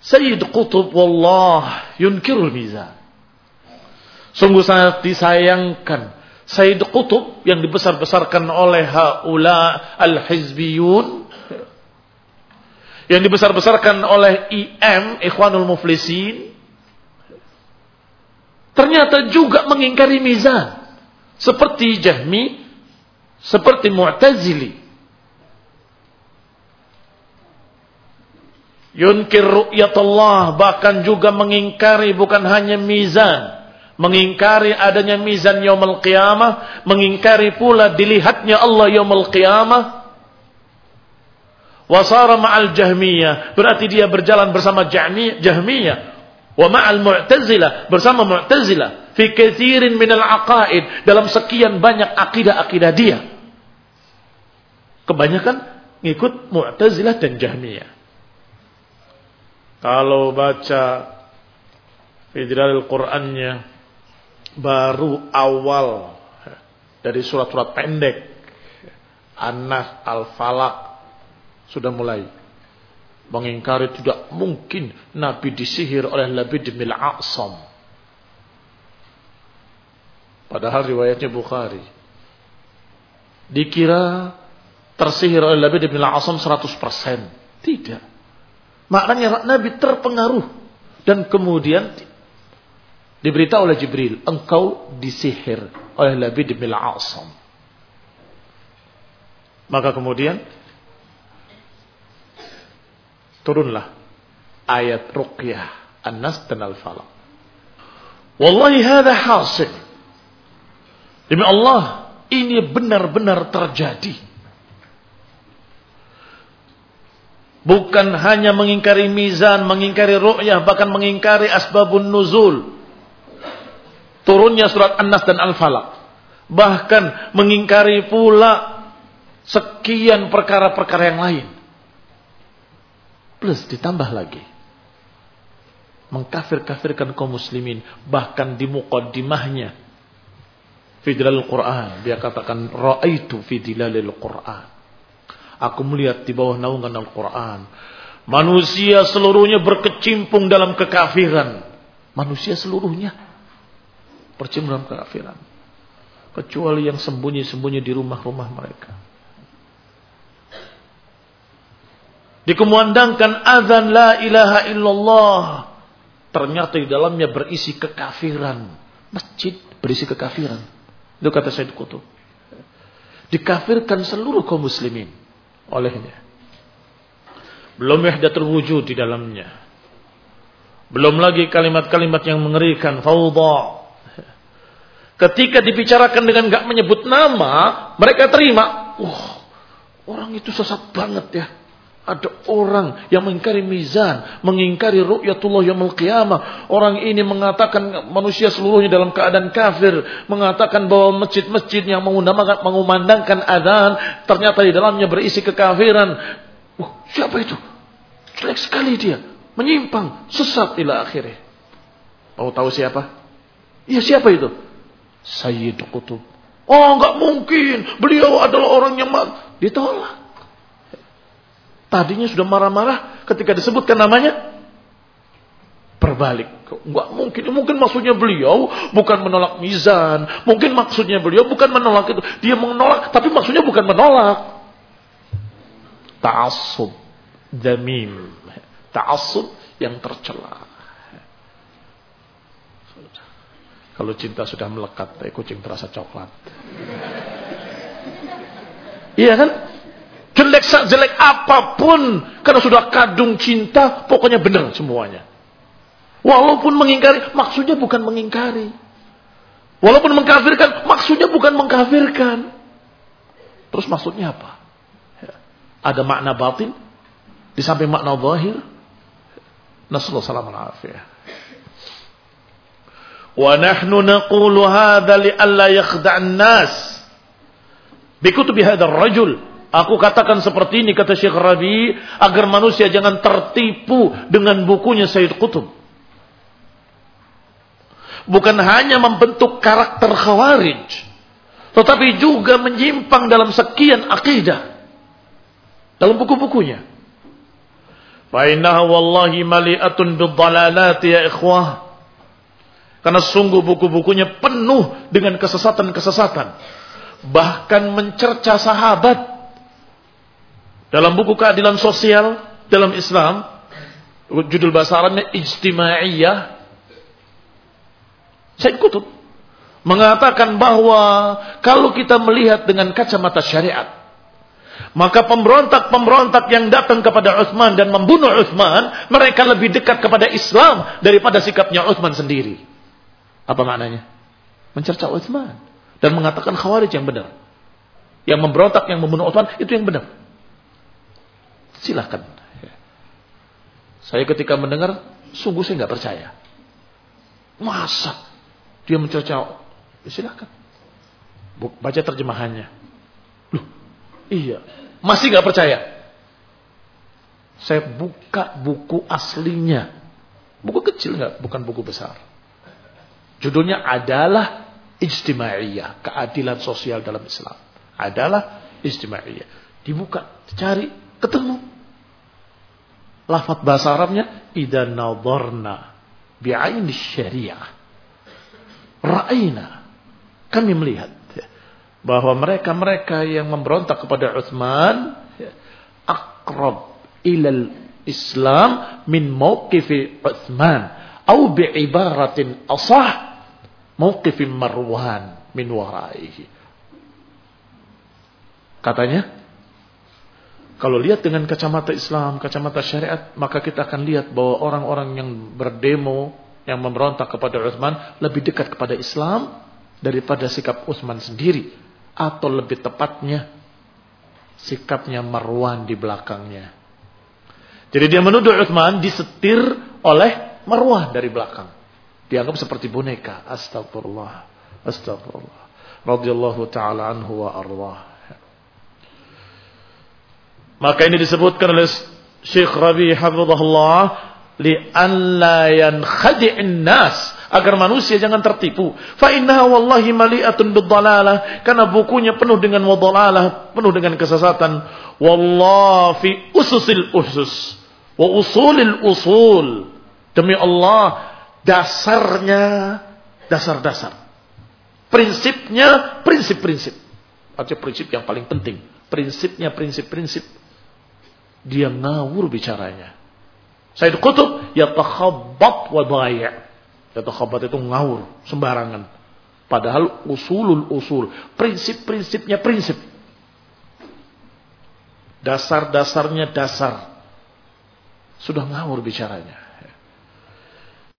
Sayyid Qutb wallah yunkirul mizan. Sungguh sangat disayangkan Sayyid Qutb yang dibesar-besarkan oleh haula al-hizbiyun, yang dibesar-besarkan oleh IM, Ikhwanul Muflisin, ternyata juga mengingkari mizan. Seperti Jahmi, seperti Mu'tazili. Yunkir ru'yatullah, bahkan juga mengingkari bukan hanya mizan, mengingkari adanya mizan yaumul qiyamah, mengingkari pula dilihatnya Allah yaumul qiyamah. Wasara ma'al jahmiyah, berarti dia berjalan bersama jahmiyah, wa ma'al mu'tazilah, bersama mu'tazilah, fi katsirin minal aqaid, dalam sekian banyak akidah-akidah dia. Kebanyakan ngikut mu'tazilah dan jahmiyah. Kalau baca Fidlalil Qur'annya baru awal dari surat-surat pendek An-Nas, Al-Falaq, sudah mulai mengingkari tidak mungkin Nabi disihir oleh Labid bin Al-A'sam. Padahal riwayatnya Bukhari. Dikira tersihir oleh Labid bin Al-A'sam 100%. Tidak. Maknanya Nabi terpengaruh dan kemudian diberitahu oleh Jibril, engkau disihir oleh Labid bin Al-A'sam. Maka kemudian turunlah ayat ruqyah An-Nas dan Al-Falaq. Wallahi hadha hasil. Demi Allah, ini benar-benar terjadi. Bukan hanya mengingkari mizan, mengingkari ru'yah, bahkan mengingkari asbabun nuzul, turunnya surat An-Nas dan Al-Falaq. Bahkan mengingkari pula sekian perkara-perkara yang lain. Plus ditambah lagi mengkafir-kafirkan kaum muslimin. Bahkan di muqaddimahnya Fidlalil Quran, dia katakan ra'aitu fi dilalil Quran, aku melihat di bawah naungan Al-Quran manusia seluruhnya berkecimpung dalam kekafiran. Manusia seluruhnya berkecimpung dalam kekafiran, kecuali yang sembunyi-sembunyi di rumah-rumah mereka. Dikumandangkan azan la ilaha illallah, ternyata di dalamnya berisi kekafiran. Masjid berisi kekafiran. Itu kata Sayyid Qutb. Dikafirkan seluruh kaum muslimin olehnya. Belum wahdatul wujud di dalamnya. Belum lagi kalimat-kalimat yang mengerikan, fawdha. Ketika dibicarakan dengan enggak menyebut nama, mereka terima. Orang itu sesat banget ya. Ada orang yang mengingkari mizan, mengingkari ru'yatullah yaumul qiyamah. Orang ini mengatakan manusia seluruhnya dalam keadaan kafir, mengatakan bahwa masjid-masjid yang mengumandangkan adzan ternyata di dalamnya berisi kekafiran. Siapa itu? Jelek sekali dia, menyimpang, sesat ila akhirnya. Mau tahu siapa? Iya, siapa itu? Sayyid Qutb. Oh, enggak mungkin, beliau adalah orang yang ditolak. Tadinya sudah marah-marah ketika disebutkan namanya, berbalik. Enggak mungkin. Mungkin maksudnya beliau bukan menolak mizan. Mungkin maksudnya beliau bukan menolak itu. Dia menolak, tapi maksudnya bukan menolak. Ta'assub dzamim. Ta'assub yang tercela. Kalau cinta sudah melekat, kucing terasa coklat. Iya kan? Jelek apapun, karena sudah kadung cinta, pokoknya benar semuanya. Walaupun mengingkari, maksudnya bukan mengingkari. Walaupun mengkafirkan, maksudnya bukan mengkafirkan. Terus maksudnya apa? Ada makna batin di samping makna zahir. Nasallahu alaihi wasallam. Wa nahnu naqulu hadza li alla yakhda'an nas bi kutubi hadzal rajul. Aku katakan seperti ini, kata Syekh Rabi, agar manusia jangan tertipu dengan bukunya Sayyid Qutb. Bukan hanya membentuk karakter khawarij, tetapi juga menyimpang dalam sekian akidah dalam buku-bukunya. Fa innaha wallahi mali'atun bid-dhalalati ya ikhwah. Karena sungguh buku-bukunya penuh dengan kesesatan-kesesatan. Bahkan mencerca sahabat. Dalam buku keadilan sosial dalam Islam, judul bahasa Arabnya Ijtimaiyah, Said Qutb mengatakan bahwa kalau kita melihat dengan kacamata syariat, maka pemberontak-pemberontak yang datang kepada Utsman dan membunuh Utsman, mereka lebih dekat kepada Islam daripada sikapnya Utsman sendiri. Apa maknanya? Mencerca Utsman dan mengatakan Khawarij yang benar. Yang memberontak, yang membunuh Utsman itu yang benar. Silakan. Saya ketika mendengar, sungguh saya nggak percaya. Masa dia mencerca? Silakan. Baca terjemahannya. Loh, iya. Masih nggak percaya? Saya buka buku aslinya. Buku kecil nggak, bukan buku besar. Judulnya adalah Ijtimaiyah, keadilan sosial dalam Islam. Adalah Ijtimaiyah. Dibuka, cari, ketemu. Lafaz bahasa Arabnya idza nadharna bi'ain syariah. Ra'aina, kami melihat bahwa mereka-mereka yang memberontak kepada Utsman aqrab ilal Islam min mauqifi Utsman atau bi'ibaratin asah mauqifi Marwan min waraihi. Katanya, kalau lihat dengan kacamata Islam, kacamata syariat, maka kita akan lihat bahwa orang-orang yang berdemo, yang memberontak kepada Utsman lebih dekat kepada Islam daripada sikap Utsman sendiri, atau lebih tepatnya sikapnya Marwan di belakangnya. Jadi dia menuduh Utsman disetir oleh Marwan dari belakang. Dianggap seperti boneka. Astagfirullah. Astagfirullah. Radhiyallahu ta'ala anhu wa arwah. Maka ini disebutkan oleh Syekh Rabi' hafizahullah li'an la yankhadi'in nas, agar manusia jangan tertipu. Fa innaha wallahi mali'atun bid-dhalalah, karena bukunya penuh dengan wadhalalah, penuh dengan kesesatan. Wallahi fi ususil usus wa usulil usul. Demi Allah, dasarnya dasar-dasar. Prinsipnya prinsip-prinsip. Artinya prinsip yang paling penting. Prinsipnya prinsip-prinsip. Dia ngawur bicaranya. Said Qutb yatakhabbat wa dhai'. Yatakhabbat itu ngawur, sembarangan. Padahal usulul usul, prinsip-prinsipnya prinsip. Dasar-dasarnya dasar. Sudah ngawur bicaranya.